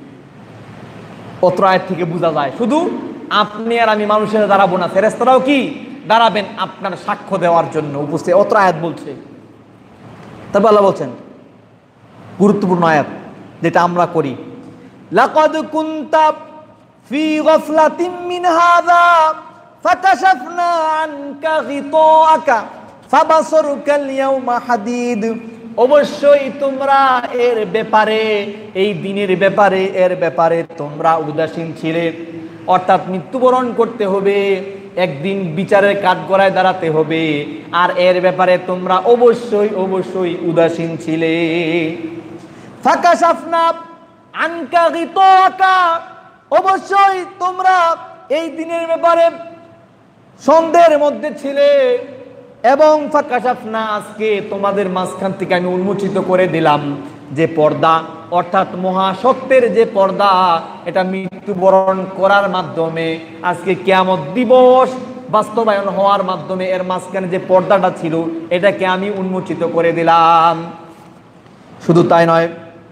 অত্র আয়াত থেকে বোঝা যায় শুধু আপনি আর আমি মানুষেরা দাঁড়াবো না, ফেরেশতারাও কি দাঁড়াবেন আপনার সাক্ষ্য দেওয়ার জন্য উপস্থিত। অত্র আয়াত বলছে। তারপর আল্লাহ বলছেন গুরুত্বপূর্ণ আয়াত, যেটা আমরা করি, লাকাদ কুনতা ফি গাফলাতিন মিন হাযা ফাকাশাফনা আনকা গিতাআকা ফাবাসরুকাল ইয়াওমা হাদীদ। অবশ্যই তোমরা এর ব্যাপারে, এই দিনের ব্যাপারে, এর ব্যাপারে তোমরা উদাসীন ছিলে, অর্থাৎ মৃত্যুবরণ করতে হবে, একদিন বিচারের কাঠগড়ায় দাঁড়াতে হবে, আর এর ব্যাপারে তোমরা অবশ্যই অবশ্যই উদাসীন ছিলে। ফাকাশাফনা আনকা গিতাআকা, অবশ্যই তোমরা এই দিনের ব্যাপারে সন্দেহের মধ্যে ছিলে, এবং ফাকাশাফনা, আজকে তোমাদের মাঝখান থেকে আমি উন্মোচিত করে দিলাম যে পর্দা, অর্থাৎ মহাসত্যের যে পর্দা, এটা মৃত্যুবরণ করার মাধ্যমে আজকে কিয়ামত দিবস বাস্তবায়ন হওয়ার মাধ্যমে এর মাঝখানে যে পর্দাটা ছিল এটাকে আমি উন্মোচিত করে দিলাম। শুধু তাই নয়,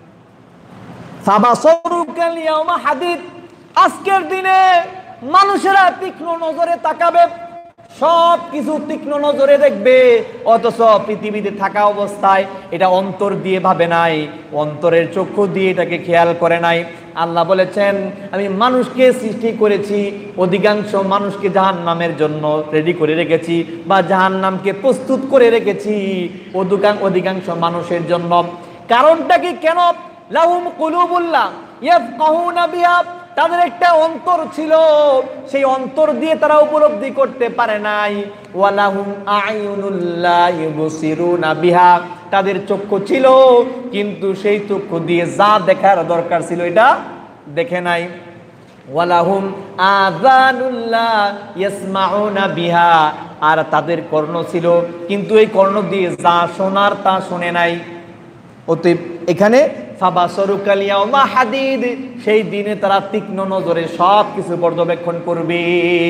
ফাবাসরুকাল ইয়াওমা হাদীদ, আজকের দিনে মানুষেরা তীক্ষ্ণ নজরে তাকাবে, সব কিছু তীক্ষ্ণ নজরে দেখবে, অথচ পৃথিবীতে থাকা অবস্থায় এটা অন্তর দিয়ে ভাবে নাই, অন্তরের চক্ষু দিয়ে এটাকে খেয়াল করে নাই। আল্লাহ বলেছেন আমি মানুষকে সৃষ্টি করেছি, অধিকাংশ মানুষকে জাহান্নামের জন্য রেডি করে রেখেছি, বা জাহান্নামকে প্রস্তুত করে রেখেছি অধিকাংশ মানুষের জন্য। কারণটা কি? কেন? লাহুম কুলুবুল্লাহ ইয়াফকাহুনা বিহা, তাদের একটা অন্তর ছিল, সেই অন্তর দিয়ে তারা উপলব্ধি করতে পারে নাই। ওয়ালাহুম আয়ুনুল্লাহ ইউবসিরুনা বিহা, তাদের চক্ষু ছিল কিন্তু সেই চক্ষু দিয়ে যা দেখার দরকার ছিল এটা দেখে নাই। ওয়ালাহুম আযানুল্লাহ ইয়াসমাউনা বিহা, আর তাদের কর্ণ ছিল কিন্তু এই কর্ণ দিয়ে যা শোনার তা শুনে নাই। অতএব এখানে ফাবাসরুকাল ইয়াওমা হাদীদ, সেই দিনে তারা তীক্ষ্ণ নজরে সব কিছু পর্যবেক্ষণ করবে।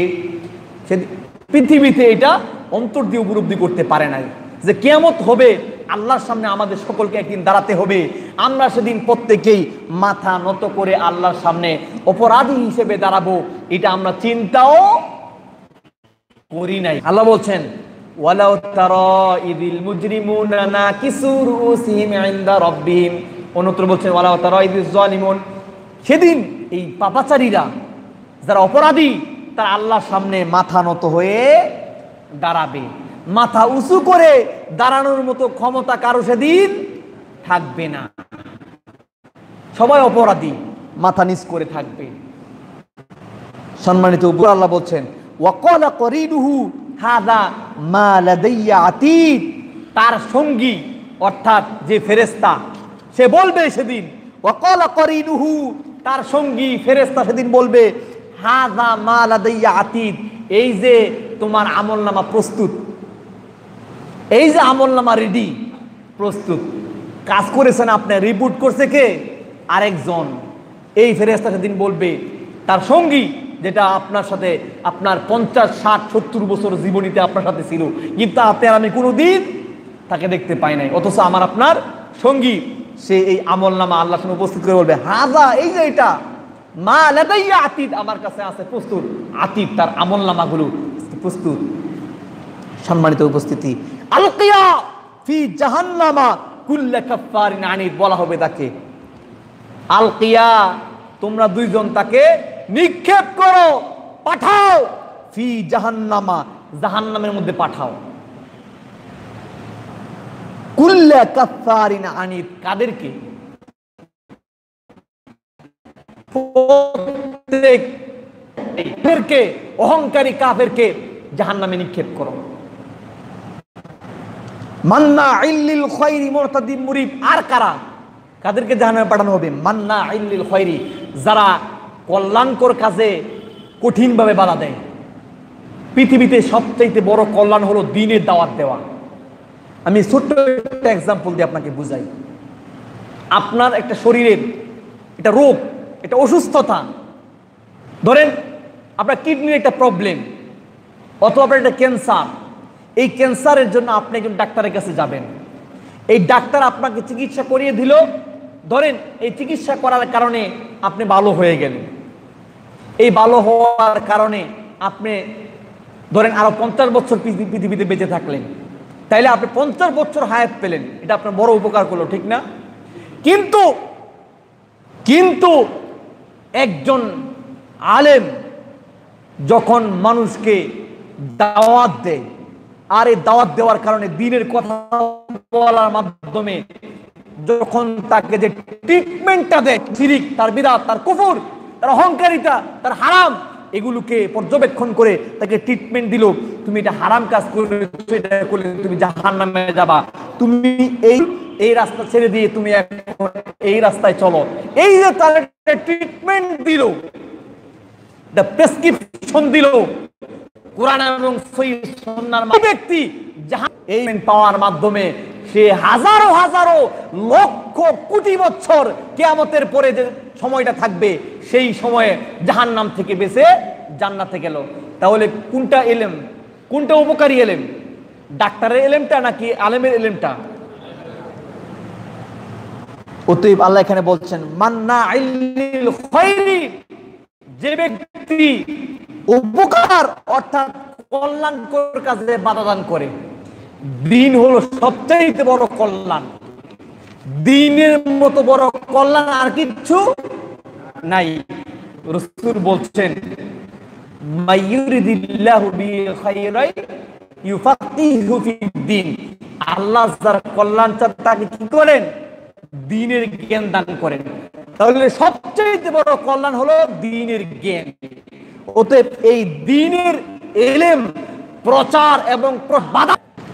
পৃথিবীতে এটা অন্তর দিয়ে উপলব্ধি করতে পারে নাই যে কিয়ামত হবে, আল্লাহর সামনে আমাদের সকলকে একদিন দাঁড়াতে হবে, আমরা সেদিন প্রত্যেকেই মাথা নত করে আল্লাহর সামনে অপরাধী হিসেবে দাঁড়াবো, এটা আমরা চিন্তাও করি নাই। আল্লাহ বলছেন ওয়ালাউ তারা ইদিল মুজরিমুনা নাকিসু রুউসিহিম ইনদা রাব্বিহিম, অন্যত্র বলছেন ওয়ালাউ তারা ইদিজ জালিমুন, সেদিন এই পাপাচারীরা যারা অপরাধী তারা আল্লাহর সামনে মাথা নত হয়ে দাঁড়াবে। মাথা উঁচু করে দাঁড়ানোর মতো ক্ষমতা কারো সেদিন থাকবে না, সবাই অপরাধী, মাথা নিচ করে থাকবে। সম্মানিত উপর আল্লাহ বলছেন ওয়াকালা করিনুহু হাযা মা লাদাইয়া আতীদ, তার সঙ্গী অর্থাৎ যে ফেরেশতা সে বলবে সেদিন, ওয়াকালা করিনুহু তার সঙ্গী ফেরেশতা সেদিন বলবে হাযা মা লাদাইয়া আতীদ, এই যে তোমার আমলনামা প্রস্তুত, এই যে আমলনামা রেডি প্রস্তুত, কাজ করেছেন আপনি, রিপোর্ট করছে কে? আরেকজন। এই ফেরেশতা সেদিন বলবে তার সঙ্গী, যেটা আপনার সাথে আপনার 50, 60, 70 বছর জীবনীতে আপনার সাথে ছিল, কিন্তু আপনি আর আমি কোনোদিন তাকে দেখতে পাই নাই, অথচ আমার আপনার সঙ্গী, সে এই আমলনামা আল্লাহর সামনে উপস্থিত করে বলবে হাযা, এই যে এটা মা লাদাইয়া আতীদ, আমার কাছে আছে প্রস্তুত, আতীদ তার আমলনামাগুলো প্রস্তুত। সম্মানিত উপস্থিতি, আলকিয়া ফি জাহান্নামা কুল্লা কাফফারিন আনিদ, বলা হবে তাকে আলকিয়া, তোমরা দুইজন তাকে নিক্ষেপ করো, পাঠাও, ফি জাহান্নামা, জাহান্নামের মধ্যে পাঠাও, কুল্লা কাফফারিন আনিদ, কাদেরকে? প্রত্যেককে, অহংকারী কাফেরকে জাহান্নামে নিক্ষেপ করো। মান্নাইল লিল খায়রি মুরতাদিন মুরিব, আর কারা, কাদেরকে জাহান্নামে পাঠানো হবে? মান্নাইল লিল খায়রি, যারা কল্যাণকর কাজে কঠিনভাবে বাধা দেয়। পৃথিবীতে সবচেয়ে বড় কল্যাণ হলো দ্বীনের দাওয়াত দেওয়া। আমি ছোট্ট একটা এক্সাম্পল দিয়ে আপনাকে বুঝাই। আপনার একটা শরীরের এটা রোগ, এটা অসুস্থতা, ধরেন আপনার কিডনির একটা প্রবলেম, অথবা আপনার একটা ক্যান্সার, এই ক্যান্সারের জন্য আপনি একজন ডাক্তারের কাছে যাবেন, এই ডাক্তার আপনাকে চিকিৎসা করিয়ে দিল, ধরেন এই চিকিৎসা করার কারণে আপনি ভালো হয়ে গেলেন, এই ভালো হওয়ার কারণে আপনি ধরেন আরো 50 বছর পৃথিবীতে বেঁচে থাকলেন, তাইলে আপনি 50 বছর হায়াত পেলেন, এটা আপনার বড় উপকার করলো, ঠিক না? কিন্তু কিন্তু একজন আলেম যখন মানুষকে দাওয়াত দেয়, আর এই দাওয়াত দেওয়ার কারণে দ্বীনের কথা বলার মাধ্যমে যখন তাকে যে ট্রিটমেন্টটা দেয়, শিরিক, তার বিদআত, তার কুফর, তার অহংকারিতা, তার হারাম, এগুলোকে পর্যবেক্ষণ করে তাকে ট্রিটমেন্ট দিল, তুমি এটা হারাম কাজ করেছো, এটা করলে তুমি জাহান্নামে যাবা, তুমি এই রাস্তা ছেড়ে দিয়ে তুমি এখন এই রাস্তায় চলো, এই যে তার একটা ট্রিটমেন্ট দিল, একটা প্রেসক্রিপশন দিল কোরআন এবং সহিহ সুন্নাহর ব্যক্তি, জাহান এই পাওয়ার মাধ্যমে সে হাজারো হাজারো লক্ষ কোটি বছর কিয়ামতের পরে যে সময়টা থাকবে, সেই সময়ে জাহান্নাম থেকে বেঁচে জান্নাতে গেল। তাহলে কোনটা এলেম, কোনটা উপকারী এলেম? ডাক্তারের এলেমটা নাকি আলেমের এলেমটা? অতএব আল্লাহ এখানে বলছেন মান্নাইল লিল খায়রি, যে ব্যক্তি উপকার অর্থাৎ কল্যাণকর কাজে বাধা দান করে। দ্বীন হলো সবচেয়ে বড় কল্যাণ, দ্বীনের মতো বড় কল্যাণ আর কিচ্ছু নাই। রাসূল বলছেন মাইয়ুরিদিল্লাহু বিহি খায়রান ইউফাক্কিহু ফিদ্দীন, আল্লাহ যার কল্যাণ চান তাকে কি করেন? দ্বীনের জ্ঞান দান করেন। তাহলে সবচেয়ে বড় কল্যাণ হলো দ্বীনের জ্ঞান। অতএব এই দ্বীনের ইলম প্রচার এবং বাধা,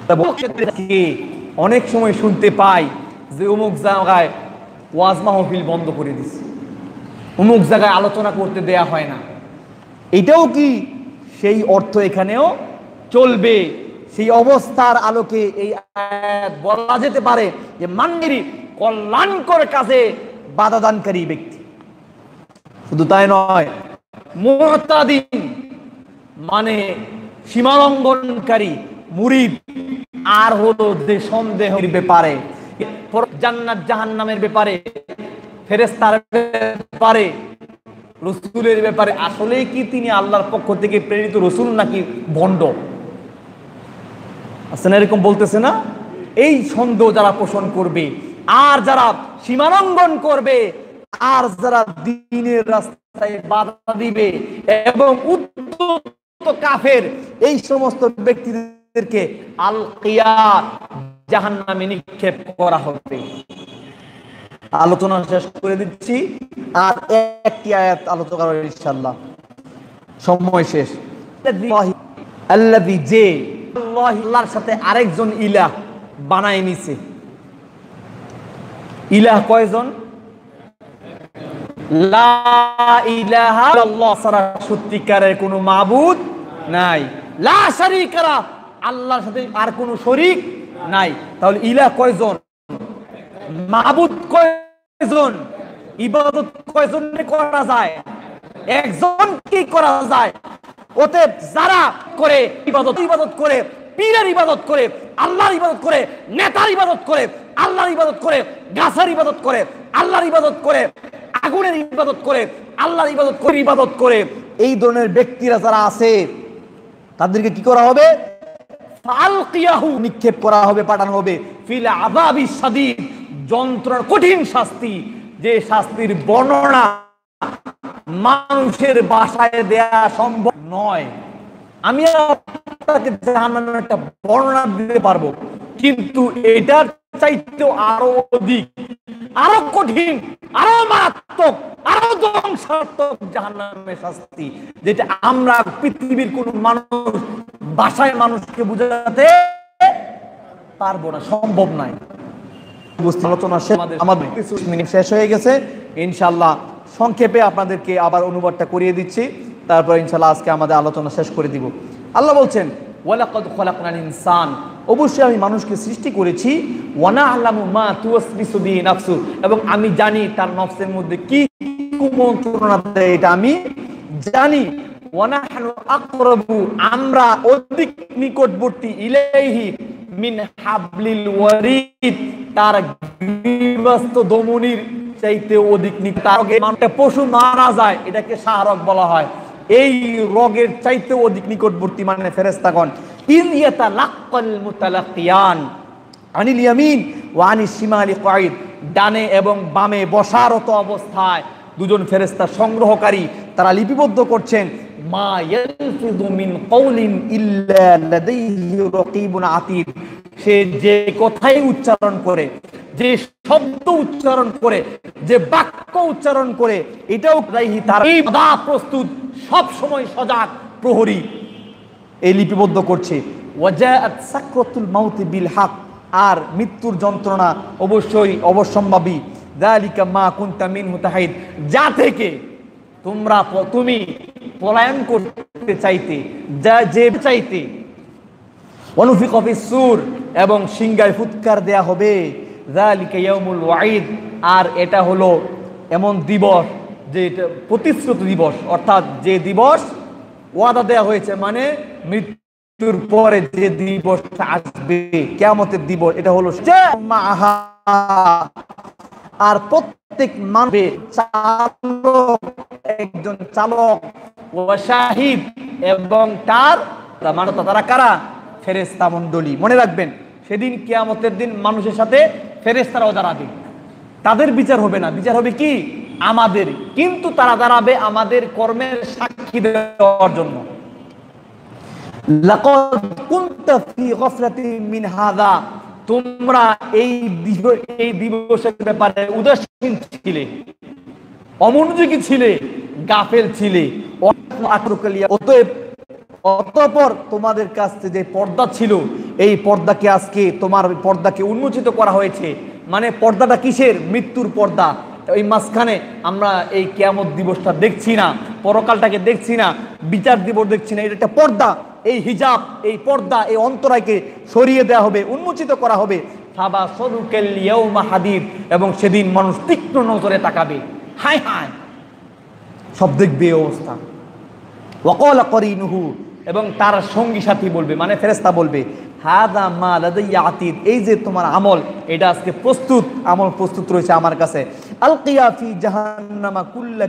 অনেক সময় শুনতে পাই যে অমুক জায়গায় ওয়াজ মাহফিল বন্ধ করে দিছে, অমুক জায়গায় আলোচনা করতে দেয়া হয় না, এটাও কি সেই অর্থ এখানেও চলবে? সেই অবস্থার আলোকে এই আয়াত বলা যেতে পারে যে মান্নিরি কল্যাণকর কাজে বাধা দানকারী ব্যক্তি। শুধু তাই নয়, মুতাদিন মানে সীমালঙ্ঘনকারী, মুরিদ, আর হলো যে সন্দেহের ব্যাপারে, জান্নাত জাহান্নামের ব্যাপারে, ফেরেশতার ব্যাপারে, রাসূলের ব্যাপারে, আসলে কি তিনি আল্লাহর পক্ষ থেকে প্রেরিত রাসূল নাকি ভণ্ড? আছেন এরকম বলতেছে না? এই সন্দেহ যারা পোষণ করবে, আর যারা সীমালঙ্ঘন করবে, আর যারা দ্বীনের রাস্তায় বাধা দিবে এবং উদ্ধত কাফের, এই সমস্ত ব্যক্তিদেরকে আলকিয়া জাহান্নামে নিক্ষেপ করা হবে। আলোচনা শেষ করে দিচ্ছি, আর একটি আয়াত আলোচনা করব ইনশাআল্লাহ। সময় শেষ। আল্লাযী যে আল্লাহর সাথে আরেকজন ইলাহ বানায় নিছে। ইলাহ কয়জন? লা ইলাহা ইল্লাল্লাহ ছাড়া সত্যিকারের কোনো মাবুদ নাই। লা শারীকা লাহ, আল্লাহর সাথে আর কোনো শরীক নাই। তাহলে ইলাহ কয়জন? মাবুদ কয়জন? ইবাদত কয়জনে করা যায়? একজন কি করা যায়। অতএব যারা করে ইবাদত করে, পীরের ইবাদত করে, আল্লাহর ইবাদত করে, নেতার ইবাদত করে, আল্লাহর ইবাদত করে, গাছের ইবাদত করে, আল্লাহর ইবাদত করে, আগুনের ইবাদত করে, আল্লাহর ইবাদত করে, এই ধরনের ব্যক্তিরা যারা আছে তাদেরকে কি করা হবে? ফালকিয়াহু, নিক্ষেপ করা হবে, পাঠানো হবে ফিল আযাবিস শাদীদ, যন্ত্রণার কঠিন শাস্তি, যে শাস্তির বর্ণনা মানুষের ভাষায় দেয়া সম্ভব নয়। আমি আপনাকে জাহান্নামের একটা বর্ণনা দিতে পারবো, কিন্তু এটার চাইতেও আরো অধিক, আরো কঠিন, আরো মারাত্মক, আরো ধ্বংসাত্মক জাহান্নামের শাস্তি, যেটা আমরা পৃথিবীর কোন মানুষ ভাষায় মানুষকে বুঝাতে পারবো না, সম্ভব নাই। আলোচনা আমাদের কিছু মিনিট শেষ হয়ে গেছে। ইনশাআল্লাহ সংক্ষেপে আপনাদেরকে আবার অনুবাদটা করিয়ে দিচ্ছি, তারপর ইনশাআল্লাহ আজকে আমাদের আলোচনা শেষ করে দিব। আল্লাহ বলছেন, ওয়ালাকাদ খালাকনাল ইনসান, অবশ্যই আমি মানুষকে সৃষ্টি করেছি, ওয়া না'লামু মা তুওয়াসবিসু বিহি নাফসু, এবং আমি জানি তার নফসের মধ্যে কি কুমন্ত্রণা দেয়, এটা আমি জানি। ওয়া নাহনু আকরাবু, আমরা অধিক নিকটবর্তী, ইলাইহি মিন হাবলিল ওয়ারিদ, তার গ্রীবাস্ত দমনির চাইতে অধিক নিকট। একটা পশু মারা যায়, এটাকে শাহরগ বলা হয়, এই রোগের চাইতে অধিক নিকটবর্তী মানে ফেরেশতাগণ। ইন ইয়াতালাক্কাল মুতালাক্কিয়ান আনিল ইয়ামিন ওয়া আনিশ শিমালি কাঈদ, ডানে এবং বামে বসারত অবস্থায় দুজন ফেরেশতা সংগ্রহকারী, তারা লিপিবদ্ধ করছেন, মা ইয়ালফিযু মিন কাওলিন ইল্লা লাদাইহি রাকীবুন আতীদ, সে যে কথাই উচ্চারণ করে, যে শব্দ উচ্চারণ করে, যে বাক্য উচ্চারণ করে, এটাও তার সদা প্রস্তুত, সব সময় সজাগ প্রহরী এই লিপিবদ্ধ করছে। ওয়াজাআত সাকরাতুল মাউত বিল হক, আর মৃত্যুর যন্ত্রণা অবশ্যই অবশ্যম্ভাবী। যালিকা মা কুনতা মিনহু তাহিদ, যা থেকে তুমি পলায়ন করতে চাইতে, যা যে চাইতে। ওয়ানুফিকা ফিস সূর, এবং সিংহায় ফুৎকার দেয়া হবে। যালিকা ইয়াউমুল ওয়াঈদ, আর এটা হলো এমন দিবস যে এটা প্রতিশ্রুত দিবস, অর্থাৎ যে দিবস ওয়াদা দেয়া হয়েছে, মানে মৃত্যুর পরে যে দিবসটা আসবে, কিয়ামতের দিবস, এটা হলো মাহা। আর প্রত্যেক মানবে চালক, একজন চালক, ওয়া শাহিদ, এবং তার মানবতা, তারা কারা? ফেরেশতা মণ্ডলী। মনে রাখবেন, সেদিন কিয়ামতের দিন মানুষের সাথে ফেরেশতারাও দাঁড়াবে, তাদের বিচার হবে না, বিচার হবে কি? আমাদের। কিন্তু তারা দাঁড়াবে আমাদের কর্মের সাক্ষী দেওয়ার জন্য। লাকাদ কুনতা ফি গাফলাতিন মিন হাযা, তোমরা এই দিবসের ব্যাপারে উদাসীন ছিলে, অমনোযোগী ছিলে, গাফেল ছিলে। অতঃপর তোমাদের কাছে যে পর্দা ছিল, এই পর্দাকে আজকে তোমার পর্দাকে উন্মোচিত করা হয়েছে। মানে পর্দাটা কিসের? মৃত্যুর পর্দা। এই মাঝখানে আমরা এই কিয়ামত দিবসটা দেখছি না, পরকালটাকে দেখছি না, বিচার দিবস দেখছি না, এটা একটা পর্দা। এই হিজাব, এই পর্দা, এই অন্তরায়কে সরিয়ে দেওয়া হবে, উন্মোচিত করা হবে। ফাবাসুরুকাল ইয়াউমা হাদীদ, এবং সেদিন মানুষ তীক্ষ্ণ নজরে তাকাবে, হায় হায়, সব দেখবে এই অবস্থা। ওয়াকালা করিনুহু, এবং তার সঙ্গী সাথী বলবে, মানে ফেরেশতা বলবে, হাদা মা লাদাইয়া আতীদ, এই যে তোমার আমল, এটা আজকে প্রস্তুত, আমল প্রস্তুত রয়েছে আমার কাছে। আলকিয়া ফি জাহান্নামা কুল্লা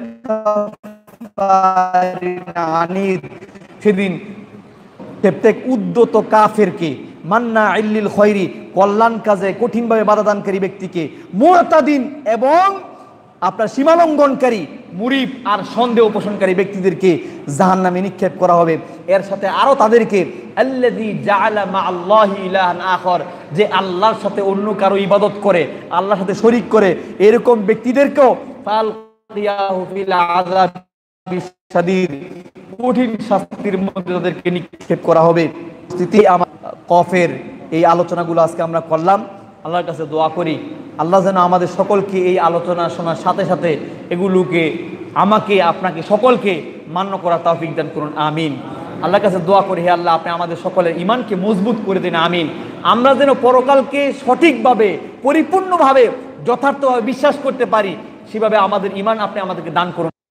কাফারিন আনিদ, সেদিন প্রত্যেক উদ্যত কাফেরকে, মান্না ইল্লিল খৈরি, কল্যাণ কাজে কঠিনভাবে বাধাদানকারী ব্যক্তিকে, মুরতাদিন, এবং আপনার সীমালঙ্ঘনকারী, মুরিব আর সন্দেহ পোষণকারী ব্যক্তিদেরকে জাহান্নামে নিক্ষেপ করা হবে। এর সাথে আরো তাদেরকে, আল্লাযী জাআলা মা'আল্লাহি ইলাহান আখর, যে আল্লাহর সাথে অন্য কারো ইবাদত করে, আল্লাহর সাথে শরীক করে, এরকম ব্যক্তিদেরকেও ফালকিয়াহু ফিল আযাব সাদীর কঠিন শাস্তির মধ্যে তাদেরকে নিক্ষেপ করা হবে। স্থিতি আমার কফের এই আলোচনাগুলো আজকে আমরা করলাম। আল্লাহর কাছে দোয়া করি আল্লাহ যেন আমাদের সকলকে এই আলোচনা শোনার সাথে সাথে এগুলোকে আমাকে আপনাকে সকলকে মান্য করার তৌফিক দান করুন, আমিন। আল্লাহর কাছে দোয়া করি, হে আল্লাহ আপনি আমাদের সকলের ঈমানকে মজবুত করে দিন, আমিন। আমরা যেন পরকালকে সঠিকভাবে পরিপূর্ণভাবে যথার্থভাবে বিশ্বাস করতে পারি, সেভাবে আমাদের ঈমান আপনি আমাদেরকে দান করুন।